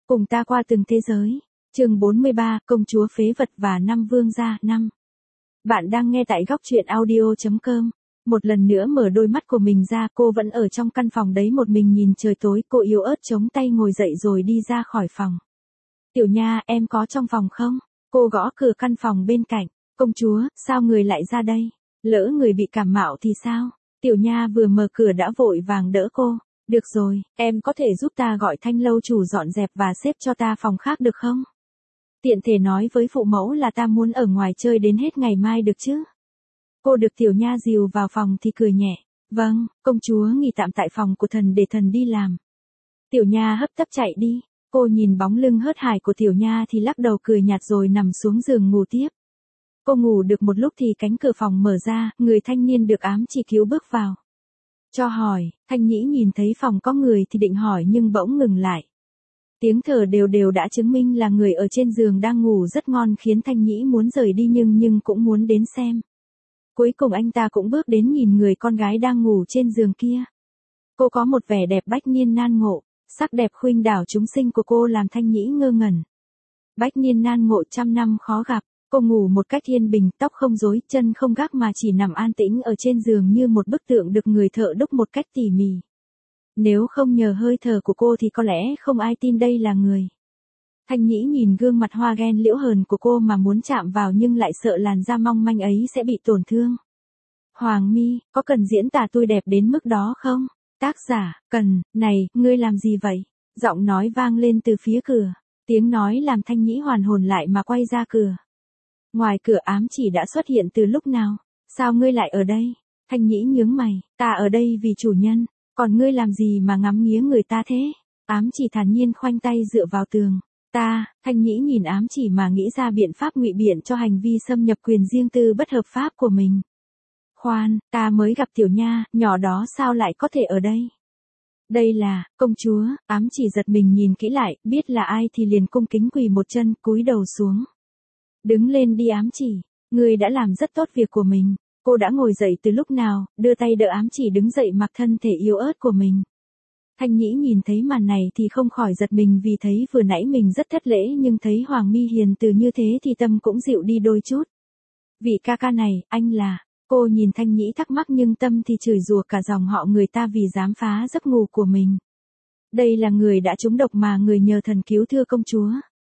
Cùng ta qua từng thế giới. Chương 43, công chúa phế vật và năm vương gia. 5. Bạn đang nghe tại góc truyện audio.com. Một lần nữa mở đôi mắt của mình ra, cô vẫn ở trong căn phòng đấy một mình nhìn trời tối, cô yếu ớt chống tay ngồi dậy rồi đi ra khỏi phòng. Tiểu Nha, em có trong phòng không? Cô gõ cửa căn phòng bên cạnh. Công chúa, sao người lại ra đây? Lỡ người bị cảm mạo thì sao? Tiểu Nha vừa mở cửa đã vội vàng đỡ cô. Được rồi, em có thể giúp ta gọi Thanh lâu chủ dọn dẹp và xếp cho ta phòng khác được không? Tiện thể nói với phụ mẫu là ta muốn ở ngoài chơi đến hết ngày mai được chứ? Cô được Tiểu Nha dìu vào phòng thì cười nhẹ. Vâng, công chúa nghỉ tạm tại phòng của thần để thần đi làm. Tiểu Nha hấp tấp chạy đi. Cô nhìn bóng lưng hớt hải của Tiểu Nha thì lắc đầu cười nhạt rồi nằm xuống giường ngủ tiếp. Cô ngủ được một lúc thì cánh cửa phòng mở ra, người thanh niên được ám chỉ cứu bước vào. Cho hỏi, Thanh Nhĩ nhìn thấy phòng có người thì định hỏi nhưng bỗng ngừng lại. Tiếng thở đều đều đã chứng minh là người ở trên giường đang ngủ rất ngon khiến Thanh Nhĩ muốn rời đi nhưng cũng muốn đến xem. Cuối cùng anh ta cũng bước đến nhìn người con gái đang ngủ trên giường kia. Cô có một vẻ đẹp bách niên nan ngộ, sắc đẹp khuynh đảo chúng sinh của cô làm Thanh Nhĩ ngơ ngẩn. Bách niên nan ngộ trăm năm khó gặp. Cô ngủ một cách yên bình, tóc không rối, chân không gác mà chỉ nằm an tĩnh ở trên giường như một bức tượng được người thợ đúc một cách tỉ mỉ. Nếu không nhờ hơi thở của cô thì có lẽ không ai tin đây là người. Thanh Nhĩ nhìn gương mặt hoa ghen liễu hờn của cô mà muốn chạm vào nhưng lại sợ làn da mong manh ấy sẽ bị tổn thương. Hoàng Mi, có cần diễn tả tôi đẹp đến mức đó không? Tác giả, Cần, này, ngươi làm gì vậy? Giọng nói vang lên từ phía cửa. Tiếng nói làm Thanh Nhĩ hoàn hồn lại mà quay ra cửa. Ngoài cửa ám chỉ đã xuất hiện từ lúc nào? Sao ngươi lại ở đây? Thanh Nhĩ nhướng mày, ta ở đây vì chủ nhân, còn ngươi làm gì mà ngắm nghía người ta thế? Ám chỉ thản nhiên khoanh tay dựa vào tường. Thanh Nhĩ nhìn ám chỉ mà nghĩ ra biện pháp ngụy biện cho hành vi xâm nhập quyền riêng tư bất hợp pháp của mình. Khoan, ta mới gặp Tiểu Nha, nhỏ đó sao lại có thể ở đây? Đây là, công chúa, ám chỉ giật mình nhìn kỹ lại, biết là ai thì liền cung kính quỳ một chân, cúi đầu xuống. Đứng lên đi ám chỉ, ngươi đã làm rất tốt việc của mình. Cô đã ngồi dậy từ lúc nào, đưa tay đỡ ám chỉ đứng dậy mặc thân thể yếu ớt của mình. Thanh Nhĩ nhìn thấy màn này thì không khỏi giật mình vì thấy vừa nãy mình rất thất lễ nhưng thấy Hoàng Mi hiền từ như thế thì tâm cũng dịu đi đôi chút. Vị ca ca này, anh là... Cô nhìn Thanh Nhĩ thắc mắc nhưng tâm thì chửi rủa cả dòng họ người ta vì dám phá giấc ngủ của mình. Đây là người đã trúng độc mà người nhờ thần cứu thưa công chúa.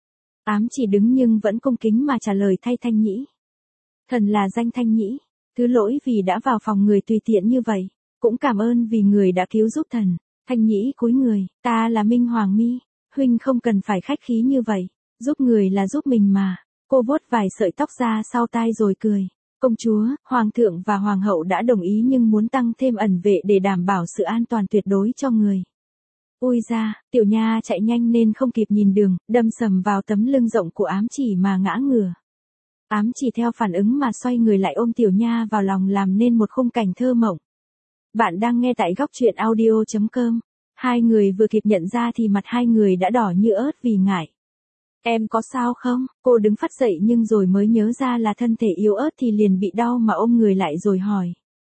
Ám chỉ đứng nhưng vẫn cung kính mà trả lời thay Thanh Nhĩ. Thần là danh Thanh Nhĩ, thứ lỗi vì đã vào phòng người tùy tiện như vậy, cũng cảm ơn vì người đã cứu giúp thần. Thanh Nhĩ cúi người, ta là Minh Hoàng Mi, huynh không cần phải khách khí như vậy, giúp người là giúp mình mà. Cô vuốt vài sợi tóc ra sau tai rồi cười. Công chúa, hoàng thượng và hoàng hậu đã đồng ý nhưng muốn tăng thêm ẩn vệ để đảm bảo sự an toàn tuyệt đối cho người. Ui ra, Tiểu Nha chạy nhanh nên không kịp nhìn đường, đâm sầm vào tấm lưng rộng của ám chỉ mà ngã ngửa. Ám chỉ theo phản ứng mà xoay người lại ôm Tiểu Nha vào lòng làm nên một khung cảnh thơ mộng. Bạn đang nghe tại góc truyện audio.com. Hai người vừa kịp nhận ra thì mặt hai người đã đỏ như ớt vì ngại. Em có sao không? Cô đứng phắt dậy nhưng rồi mới nhớ ra là thân thể yếu ớt thì liền bị đau mà ôm người lại rồi hỏi.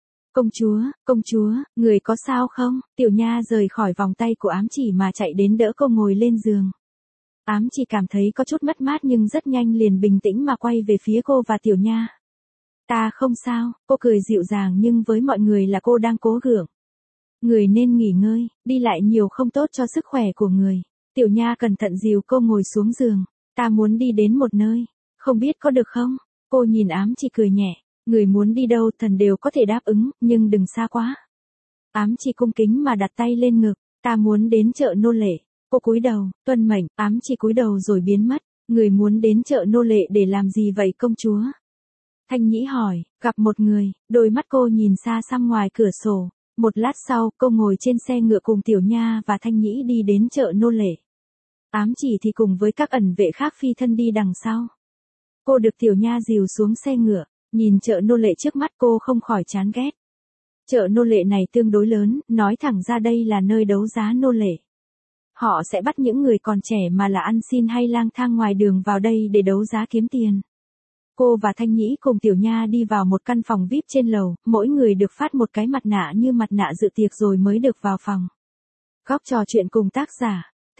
Công chúa, người có sao không? Tiểu Nha rời khỏi vòng tay của ám chỉ mà chạy đến đỡ cô ngồi lên giường. Ám chỉ cảm thấy có chút mất mát nhưng rất nhanh liền bình tĩnh mà quay về phía cô và Tiểu Nha. Ta không sao, cô cười dịu dàng nhưng với mọi người là cô đang cố gượng. Người nên nghỉ ngơi, đi lại nhiều không tốt cho sức khỏe của người. Tiểu Nha cẩn thận dìu cô ngồi xuống giường. Ta muốn đi đến một nơi, không biết có được không? Cô nhìn ám chỉ cười nhẹ. Người muốn đi đâu thần đều có thể đáp ứng, nhưng đừng xa quá. Ám chỉ cung kính mà đặt tay lên ngực. Ta muốn đến chợ nô lệ. Cô cúi đầu, tuân mệnh, ám chỉ cúi đầu rồi biến mất. Người muốn đến chợ nô lệ để làm gì vậy công chúa? Thanh Nhĩ hỏi, gặp một người, đôi mắt cô nhìn xa xăm ngoài cửa sổ. Một lát sau, cô ngồi trên xe ngựa cùng Tiểu Nha và Thanh Nhĩ đi đến chợ nô lệ. Ám chỉ thì cùng với các ẩn vệ khác phi thân đi đằng sau. Cô được Tiểu Nha dìu xuống xe ngựa, nhìn chợ nô lệ trước mắt cô không khỏi chán ghét. Chợ nô lệ này tương đối lớn, nói thẳng ra đây là nơi đấu giá nô lệ. Họ sẽ bắt những người còn trẻ mà là ăn xin hay lang thang ngoài đường vào đây để đấu giá kiếm tiền. Cô và Thanh Nhĩ cùng Tiểu Nha đi vào một căn phòng VIP trên lầu, mỗi người được phát một cái mặt nạ như mặt nạ dự tiệc rồi mới được vào phòng. Góc trò chuyện cùng tác giả.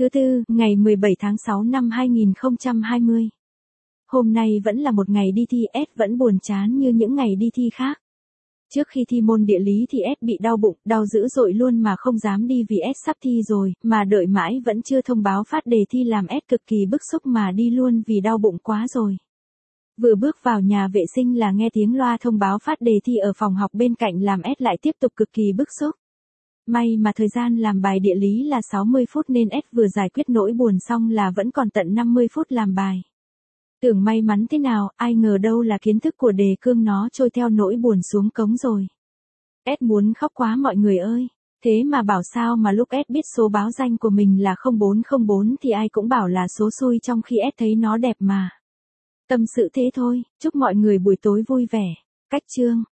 Thứ tư, ngày 17 tháng 6 năm 2020. Hôm nay vẫn là một ngày đi thi, S vẫn buồn chán như những ngày đi thi khác. Trước khi thi môn địa lý thì S bị đau bụng, đau dữ dội luôn mà không dám đi vì S sắp thi rồi, mà đợi mãi vẫn chưa thông báo phát đề thi làm S cực kỳ bức xúc mà đi luôn vì đau bụng quá rồi. Vừa bước vào nhà vệ sinh là nghe tiếng loa thông báo phát đề thi ở phòng học bên cạnh làm S lại tiếp tục cực kỳ bức xúc. May mà thời gian làm bài địa lý là 60 phút nên S vừa giải quyết nỗi buồn xong là vẫn còn tận 50 phút làm bài. Tưởng may mắn thế nào, ai ngờ đâu là kiến thức của đề cương nó trôi theo nỗi buồn xuống cống rồi. S muốn khóc quá mọi người ơi. Thế mà bảo sao mà lúc S biết số báo danh của mình là 0404 thì ai cũng bảo là số xui trong khi S thấy nó đẹp mà. Tâm sự thế thôi, chúc mọi người buổi tối vui vẻ. Cách chương